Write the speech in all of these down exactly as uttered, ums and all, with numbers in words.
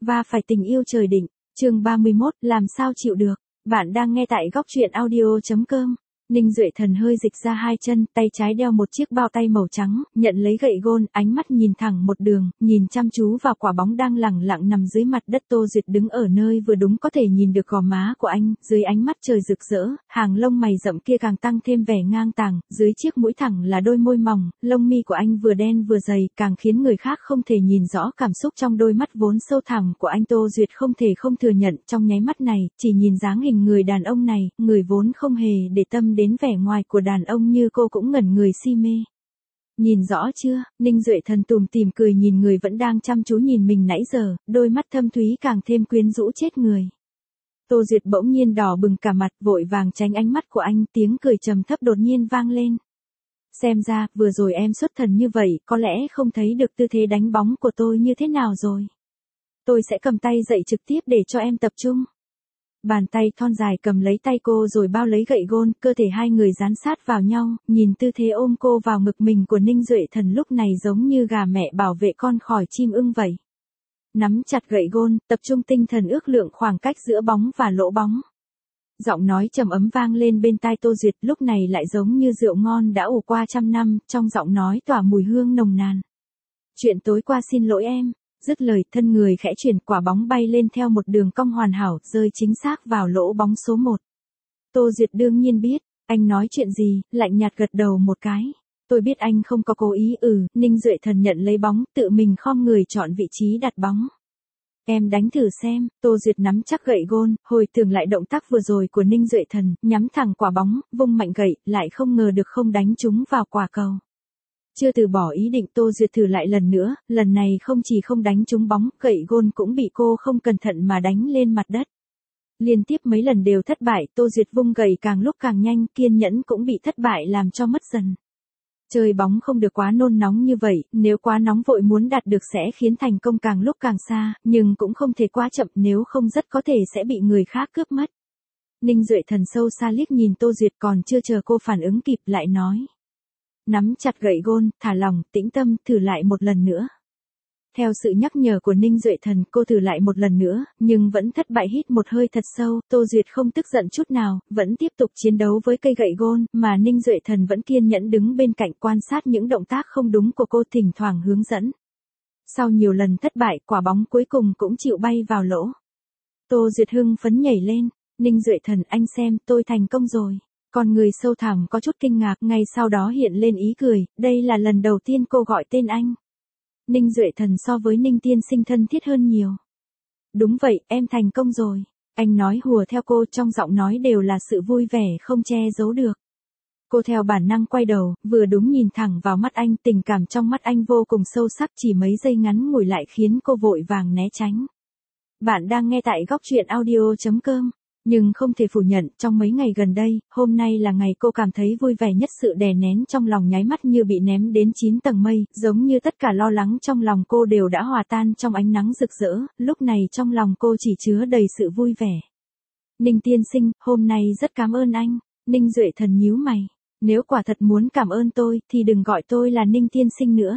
và phải tình yêu trời định. Chương ba mươi mốt, làm sao chịu được. Bạn đang nghe tại góc truyện audio chấm com. Ninh Duệ Thần hơi dịch ra hai chân, tay trái đeo một chiếc bao tay màu trắng, nhận lấy gậy gôn, ánh mắt nhìn thẳng một đường, nhìn chăm chú vào quả bóng đang lẳng lặng nằm dưới mặt đất. Tô Duyệt đứng ở nơi vừa đúng có thể nhìn được gò má của anh, dưới ánh mắt trời rực rỡ, hàng lông mày rậm kia càng tăng thêm vẻ ngang tàng, dưới chiếc mũi thẳng là đôi môi mỏng, lông mi của anh vừa đen vừa dày, càng khiến người khác không thể nhìn rõ cảm xúc trong đôi mắt vốn sâu thẳm của anh. Tô Duyệt không thể không thừa nhận, trong nháy mắt này, chỉ nhìn dáng hình người đàn ông này, người vốn không hề để tâm đến vẻ ngoài của đàn ông như cô cũng ngẩn người si mê. Nhìn rõ chưa? Ninh Duệ Thần tủm tỉm cười nhìn người vẫn đang chăm chú nhìn mình nãy giờ, đôi mắt thâm thúy càng thêm quyến rũ chết người. Tô Duyệt bỗng nhiên đỏ bừng cả mặt, vội vàng tránh ánh mắt của anh, tiếng cười trầm thấp đột nhiên vang lên. Xem ra, vừa rồi em xuất thần như vậy, có lẽ không thấy được tư thế đánh bóng của tôi như thế nào rồi. Tôi sẽ cầm tay dậy trực tiếp để cho em tập trung. Bàn tay thon dài cầm lấy tay cô rồi bao lấy gậy gôn, cơ thể hai người dán sát vào nhau, nhìn tư thế ôm cô vào ngực mình của Ninh Duệ Thần lúc này giống như gà mẹ bảo vệ con khỏi chim ưng vậy. Nắm chặt gậy gôn, tập trung tinh thần ước lượng khoảng cách giữa bóng và lỗ bóng. Giọng nói trầm ấm vang lên bên tai Tô Duyệt, lúc này lại giống như rượu ngon đã ủ qua trăm năm, trong giọng nói tỏa mùi hương nồng nàn. Chuyện tối qua xin lỗi em. Dứt lời, thân người khẽ chuyển, quả bóng bay lên theo một đường cong hoàn hảo, rơi chính xác vào lỗ bóng số một. Tô Duyệt đương nhiên biết, anh nói chuyện gì, lạnh nhạt gật đầu một cái. Tôi biết anh không có cố ý. Ừ. Ninh Duệ Thần nhận lấy bóng, tự mình khom người chọn vị trí đặt bóng. Em đánh thử xem. Tô Duyệt nắm chắc gậy gôn, hồi tưởng lại động tác vừa rồi của Ninh Duệ Thần, nhắm thẳng quả bóng, vung mạnh gậy, lại không ngờ được không đánh trúng vào quả cầu. Chưa từ bỏ ý định, Tô Duyệt thử lại lần nữa, lần này không chỉ không đánh trúng bóng, gậy gôn cũng bị cô không cẩn thận mà đánh lên mặt đất. Liên tiếp mấy lần đều thất bại, Tô Duyệt vung gậy càng lúc càng nhanh, kiên nhẫn cũng bị thất bại làm cho mất dần. Chơi bóng không được quá nôn nóng như vậy, nếu quá nóng vội muốn đạt được sẽ khiến thành công càng lúc càng xa, nhưng cũng không thể quá chậm, nếu không rất có thể sẽ bị người khác cướp mất. Ninh Duệ Thần sâu xa liếc nhìn Tô Duyệt, còn chưa chờ cô phản ứng kịp lại nói. Nắm chặt gậy gôn, thả lòng, tĩnh tâm, thử lại một lần nữa. Theo sự nhắc nhở của Ninh Duệ Thần, cô thử lại một lần nữa, nhưng vẫn thất bại. Hít một hơi thật sâu, Tô Duyệt không tức giận chút nào, vẫn tiếp tục chiến đấu với cây gậy gôn, mà Ninh Duệ Thần vẫn kiên nhẫn đứng bên cạnh quan sát những động tác không đúng của cô, thỉnh thoảng hướng dẫn. Sau nhiều lần thất bại, quả bóng cuối cùng cũng chịu bay vào lỗ. Tô Duyệt hưng phấn nhảy lên. Ninh Duệ Thần, anh xem, tôi thành công rồi. Con người sâu thẳm có chút kinh ngạc, ngay sau đó hiện lên ý cười, đây là lần đầu tiên cô gọi tên anh. Ninh Duệ Thần so với Ninh tiên sinh thân thiết hơn nhiều. Đúng vậy, em thành công rồi. Anh nói hùa theo cô, trong giọng nói đều là sự vui vẻ không che giấu được. Cô theo bản năng quay đầu, vừa đúng nhìn thẳng vào mắt anh, tình cảm trong mắt anh vô cùng sâu sắc, chỉ mấy giây ngắn ngủi lại khiến cô vội vàng né tránh. Bạn đang nghe tại góc truyện audio chấm com. Nhưng không thể phủ nhận, trong mấy ngày gần đây, hôm nay là ngày cô cảm thấy vui vẻ nhất, sự đè nén trong lòng nháy mắt như bị ném đến chín tầng mây, giống như tất cả lo lắng trong lòng cô đều đã hòa tan trong ánh nắng rực rỡ, lúc này trong lòng cô chỉ chứa đầy sự vui vẻ. Ninh tiên sinh, hôm nay rất cảm ơn anh. Ninh Duệ Thần nhíu mày. Nếu quả thật muốn cảm ơn tôi, thì đừng gọi tôi là Ninh tiên sinh nữa.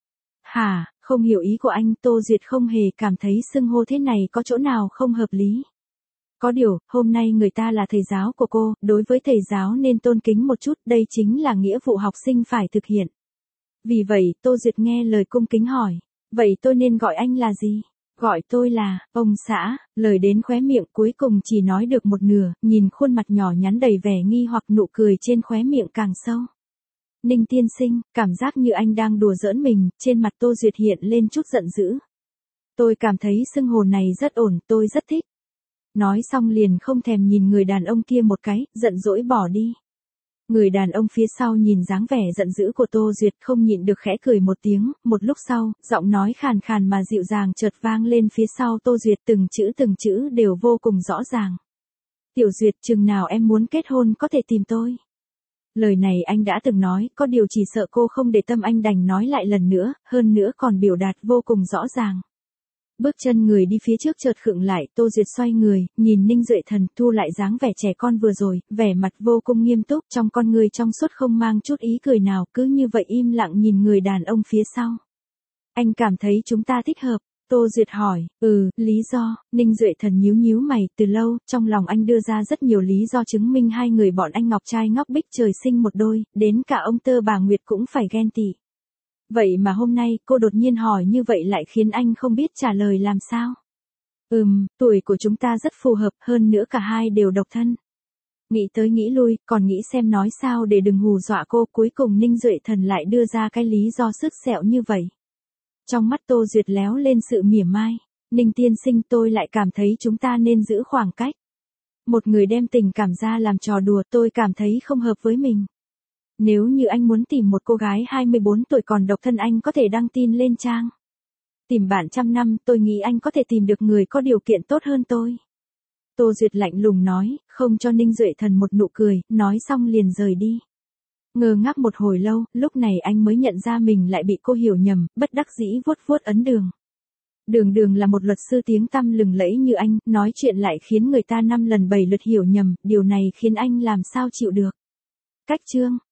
Hả, không hiểu ý của anh. Tô Duyệt không hề cảm thấy xưng hô thế này có chỗ nào không hợp lý. Có điều, hôm nay người ta là thầy giáo của cô, đối với thầy giáo nên tôn kính một chút, đây chính là nghĩa vụ học sinh phải thực hiện. Vì vậy, Tô Duyệt nghe lời cung kính hỏi, vậy tôi nên gọi anh là gì? Gọi tôi là, ông xã. Lời đến khóe miệng cuối cùng chỉ nói được một nửa, nhìn khuôn mặt nhỏ nhắn đầy vẻ nghi hoặc, nụ cười trên khóe miệng càng sâu. Ninh tiên sinh, cảm giác như anh đang đùa giỡn mình, trên mặt Tô Duyệt hiện lên chút giận dữ. Tôi cảm thấy xưng hô này rất ổn, tôi rất thích. Nói xong liền không thèm nhìn người đàn ông kia một cái, giận dỗi bỏ đi. Người đàn ông phía sau nhìn dáng vẻ giận dữ của Tô Duyệt không nhịn được khẽ cười một tiếng, một lúc sau, giọng nói khàn khàn mà dịu dàng chợt vang lên phía sau Tô Duyệt, từng chữ từng chữ đều vô cùng rõ ràng. Tiểu Duyệt, chừng nào em muốn kết hôn có thể tìm tôi. Lời này anh đã từng nói, có điều chỉ sợ cô không để tâm anh đành nói lại lần nữa, hơn nữa còn biểu đạt vô cùng rõ ràng. Bước chân người đi phía trước chợt khựng lại, Tô Duyệt xoay người, nhìn Ninh Duệ Thần, thu lại dáng vẻ trẻ con vừa rồi, vẻ mặt vô cùng nghiêm túc, trong con người trong suốt không mang chút ý cười nào, cứ như vậy im lặng nhìn người đàn ông phía sau. Anh cảm thấy chúng ta thích hợp. Tô Duyệt hỏi, ừ, lý do, Ninh Duệ Thần nhíu nhíu mày, từ lâu, trong lòng anh đưa ra rất nhiều lý do chứng minh hai người bọn anh ngọc trai ngóc bích trời sinh một đôi, đến cả ông Tơ bà Nguyệt cũng phải ghen tị. Vậy mà hôm nay, cô đột nhiên hỏi như vậy lại khiến anh không biết trả lời làm sao. Ừm, tuổi của chúng ta rất phù hợp, hơn nữa cả hai đều độc thân. Nghĩ tới nghĩ lui, còn nghĩ xem nói sao để đừng hù dọa cô, cuối cùng Ninh Duệ Thần lại đưa ra cái lý do sứt sẹo như vậy. Trong mắt Tô Duyệt léo lên sự mỉa mai. Ninh tiên sinh, tôi lại cảm thấy chúng ta nên giữ khoảng cách. Một người đem tình cảm ra làm trò đùa, tôi cảm thấy không hợp với mình. Nếu như anh muốn tìm một cô gái hai mươi bốn tuổi còn độc thân, anh có thể đăng tin lên trang tìm bạn trăm năm, tôi nghĩ anh có thể tìm được người có điều kiện tốt hơn tôi. Tô Duyệt lạnh lùng nói, không cho Ninh Duệ Thần một nụ cười, nói xong liền rời đi. Ngơ ngác một hồi lâu, lúc này anh mới nhận ra mình lại bị cô hiểu nhầm, bất đắc dĩ vuốt vuốt ấn Đường. Đường Đường là một luật sư tiếng tăm lừng lẫy như anh, nói chuyện lại khiến người ta năm lần bảy lượt hiểu nhầm, điều này khiến anh làm sao chịu được. Cách chương